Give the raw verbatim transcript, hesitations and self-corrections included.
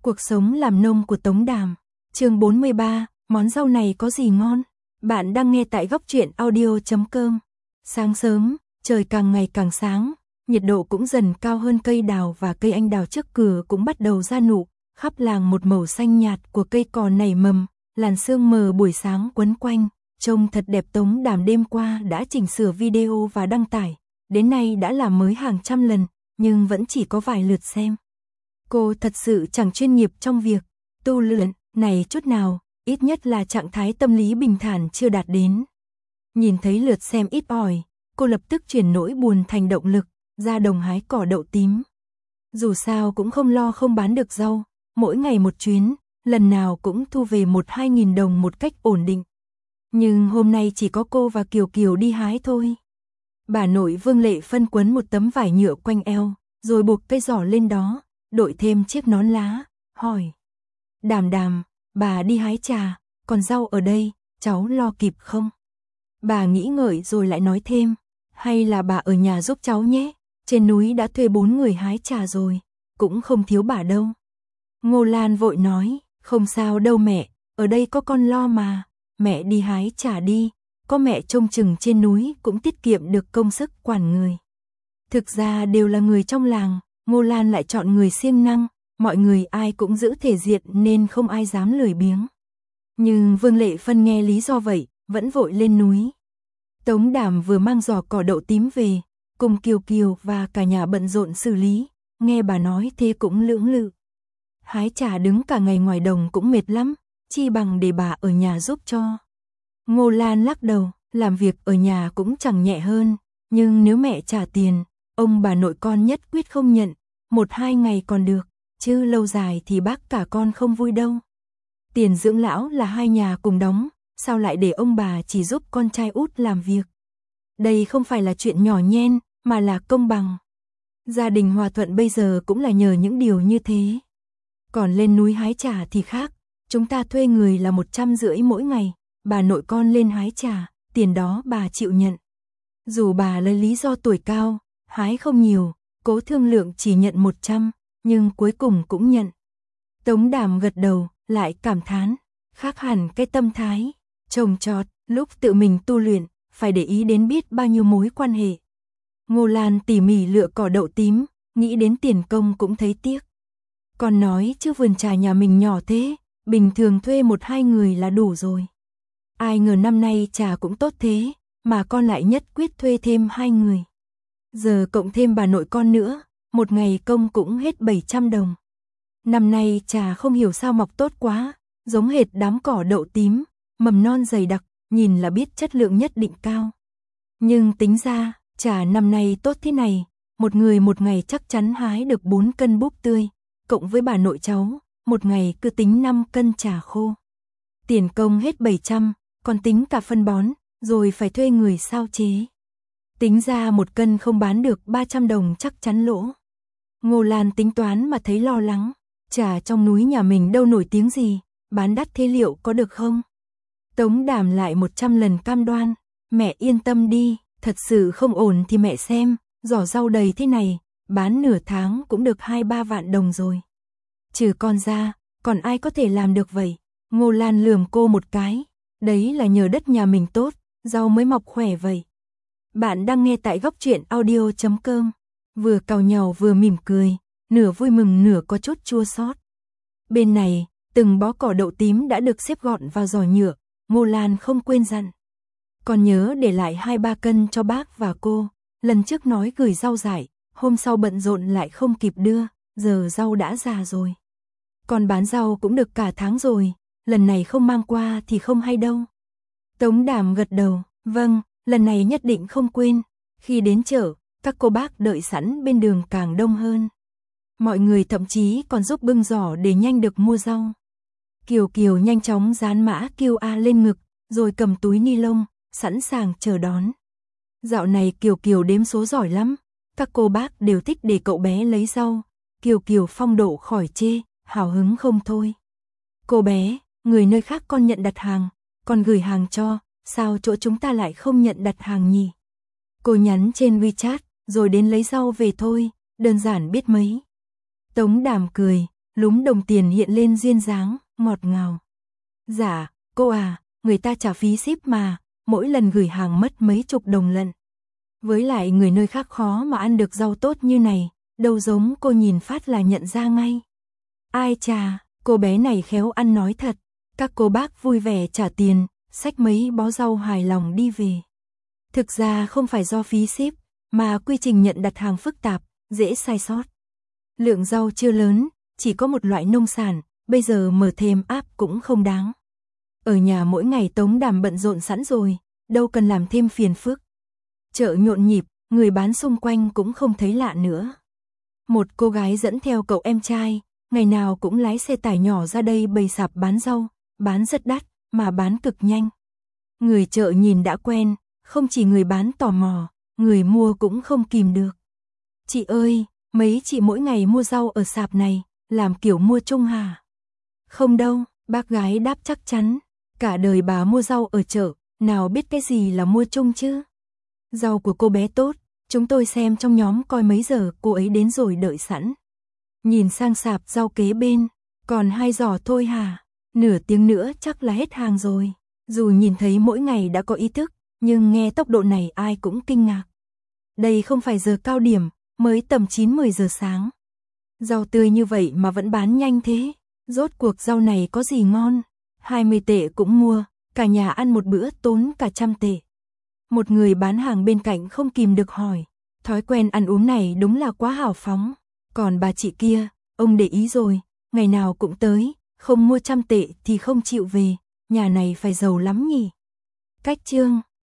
Cuộc sống làm nông của Tống Đàm. Chương bốn mươi ba, món rau này có gì ngon? Bạn đang nghe tại góc truyện audio chấm com. Sáng sớm, trời càng ngày càng sáng, nhiệt độ cũng dần cao hơn, cây đào và cây anh đào trước cửa cũng bắt đầu ra nụ, khắp làng một màu xanh nhạt của cây cò nảy mầm, làn sương mờ buổi sáng quấn quanh, trông thật đẹp. Tống Đàm đêm qua đã chỉnh sửa video và đăng tải, đến nay đã làm mới hàng trăm lần, nhưng vẫn chỉ có vài lượt xem. Cô thật sự chẳng chuyên nghiệp trong việc tu luyện này chút nào, ít nhất là trạng thái tâm lý bình thản chưa đạt đến. Nhìn thấy lượt xem ít ỏi, cô lập tức chuyển nỗi buồn thành động lực, ra đồng hái cỏ đậu tím. Dù sao cũng không lo không bán được rau, mỗi ngày một chuyến, lần nào cũng thu về một hai nghìn đồng một cách ổn định. Nhưng hôm nay chỉ có cô và Kiều Kiều đi hái thôi. Bà nội Vương Lệ Phân quấn một tấm vải nhựa quanh eo, rồi buộc cây giỏ lên đó, đội thêm chiếc nón lá, hỏi: Đàm Đàm, bà đi hái trà, còn rau ở đây, cháu lo kịp không? Bà nghĩ ngợi rồi lại nói thêm: hay là bà ở nhà giúp cháu nhé, trên núi đã thuê bốn người hái trà rồi, cũng không thiếu bà đâu. Ngô Lan vội nói: không sao đâu mẹ, ở đây có con lo mà, mẹ đi hái trà đi, có mẹ trông chừng trên núi cũng tiết kiệm được công sức quản người. Thực ra đều là người trong làng, Ngô Lan lại chọn người siêng năng, mọi người ai cũng giữ thể diện nên không ai dám lười biếng. Nhưng Vương Lệ Phân nghe lý do vậy, vẫn vội lên núi. Tống Đàm vừa mang giỏ cỏ đậu tím về, cùng Kiều Kiều và cả nhà bận rộn xử lý, nghe bà nói thế cũng lưỡng lự. Hái trà đứng cả ngày ngoài đồng cũng mệt lắm, chi bằng để bà ở nhà giúp cho. Ngô Lan lắc đầu, làm việc ở nhà cũng chẳng nhẹ hơn, nhưng nếu mẹ trả tiền, ông bà nội con nhất quyết không nhận, một hai ngày còn được, chứ lâu dài thì bác cả con không vui đâu. Tiền dưỡng lão là hai nhà cùng đóng, sao lại để ông bà chỉ giúp con trai út làm việc? Đây không phải là chuyện nhỏ nhen, mà là công bằng. Gia đình hòa thuận bây giờ cũng là nhờ những điều như thế. Còn lên núi hái trà thì khác, chúng ta thuê người là một trăm rưỡi mỗi ngày, bà nội con lên hái trà, tiền đó bà chịu nhận. Dù bà lấy lý do tuổi cao, hái không nhiều, cố thương lượng chỉ nhận một trăm, nhưng cuối cùng cũng nhận. Tống Đàm gật đầu, lại cảm thán, khác hẳn cái tâm thái trồng trọt, lúc tự mình tu luyện, phải để ý đến biết bao nhiêu mối quan hệ. Ngô Lan tỉ mỉ lựa cỏ đậu tím, nghĩ đến tiền công cũng thấy tiếc. Còn nói chứ vườn trà nhà mình nhỏ thế, bình thường thuê một hai người là đủ rồi. Ai ngờ năm nay trà cũng tốt thế, mà con lại nhất quyết thuê thêm hai người. Giờ cộng thêm bà nội con nữa, một ngày công cũng hết bảy trăm đồng. Năm nay trà không hiểu sao mọc tốt quá, giống hệt đám cỏ đậu tím, mầm non dày đặc, nhìn là biết chất lượng nhất định cao. Nhưng tính ra, trà năm nay tốt thế này, một người một ngày chắc chắn hái được bốn cân búp tươi, cộng với bà nội cháu, một ngày cứ tính năm cân trà khô. Tiền công hết bảy trăm, còn tính cả phân bón, rồi phải thuê người sao chế. Tính ra một cân không bán được ba trăm đồng chắc chắn lỗ. Ngô Lan tính toán mà thấy lo lắng, trà trong núi nhà mình đâu nổi tiếng gì, bán đắt thế liệu có được không? Tống Đàm lại một trăm lần cam đoan, mẹ yên tâm đi, thật sự không ổn thì mẹ xem, giỏ rau đầy thế này, bán nửa tháng cũng được hai ba vạn đồng rồi. Trừ con ra, còn ai có thể làm được vậy? Ngô Lan lườm cô một cái, đấy là nhờ đất nhà mình tốt, rau mới mọc khỏe vậy. Bạn đang nghe tại góc truyện audio chấm com, vừa càu nhàu vừa mỉm cười, nửa vui mừng nửa có chút chua xót. Bên này, từng bó cỏ đậu tím đã được xếp gọn vào giỏ nhựa, Ngô Lan không quên dặn. Còn nhớ để lại hai ba cân cho bác và cô, lần trước nói gửi rau dại, hôm sau bận rộn lại không kịp đưa, giờ rau đã già rồi. Còn bán rau cũng được cả tháng rồi, lần này không mang qua thì không hay đâu. Tống Đàm gật đầu, vâng, lần này nhất định không quên. Khi đến chợ, các cô bác đợi sẵn bên đường càng đông hơn. Mọi người thậm chí còn giúp bưng giỏ để nhanh được mua rau. Kiều Kiều nhanh chóng dán mã quy rờ lên ngực, rồi cầm túi ni lông, sẵn sàng chờ đón. Dạo này Kiều Kiều đếm số giỏi lắm, các cô bác đều thích để cậu bé lấy rau. Kiều Kiều phong độ khỏi chê, hào hứng không thôi. Cô bé, người nơi khác con nhận đặt hàng, con gửi hàng cho, sao chỗ chúng ta lại không nhận đặt hàng nhỉ? Cô nhắn trên WeChat, rồi đến lấy rau về thôi, đơn giản biết mấy. Tống Đàm cười, lúm đồng tiền hiện lên duyên dáng, ngọt ngào. Dạ, cô à, người ta trả phí ship mà, mỗi lần gửi hàng mất mấy chục đồng lận. Với lại người nơi khác khó mà ăn được rau tốt như này, đâu giống cô nhìn phát là nhận ra ngay. Ai chà, cô bé này khéo ăn nói thật. Các cô bác vui vẻ trả tiền, xách mấy bó rau hài lòng đi về. Thực ra không phải do phí ship, mà quy trình nhận đặt hàng phức tạp, dễ sai sót. Lượng rau chưa lớn, chỉ có một loại nông sản, bây giờ mở thêm app cũng không đáng. Ở nhà mỗi ngày Tống Đàm bận rộn sẵn rồi, đâu cần làm thêm phiền phức. Chợ nhộn nhịp, người bán xung quanh cũng không thấy lạ nữa. Một cô gái dẫn theo cậu em trai, ngày nào cũng lái xe tải nhỏ ra đây bày sạp bán rau, bán rất đắt, mà bán cực nhanh. Người chợ nhìn đã quen, không chỉ người bán tò mò, người mua cũng không kìm được. Chị ơi, mấy chị mỗi ngày mua rau ở sạp này, làm kiểu mua chung hả? Không đâu, bác gái đáp chắc chắn, cả đời bà mua rau ở chợ, nào biết cái gì là mua chung chứ. Rau của cô bé tốt, chúng tôi xem trong nhóm coi mấy giờ cô ấy đến rồi đợi sẵn. Nhìn sang sạp rau kế bên, còn hai giỏ thôi hả? Nửa tiếng nữa chắc là hết hàng rồi. Dù nhìn thấy mỗi ngày đã có ý thức, nhưng nghe tốc độ này ai cũng kinh ngạc. Đây không phải giờ cao điểm, mới tầm chín mười giờ sáng. Rau tươi như vậy mà vẫn bán nhanh thế. Rốt cuộc rau này có gì ngon? hai mươi tệ cũng mua, cả nhà ăn một bữa tốn cả trăm tệ. Một người bán hàng bên cạnh không kìm được hỏi, thói quen ăn uống này đúng là quá hào phóng. Còn bà chị kia, ông để ý rồi, ngày nào cũng tới, không mua trăm tệ thì không chịu về, nhà này phải giàu lắm nhỉ. Cách chương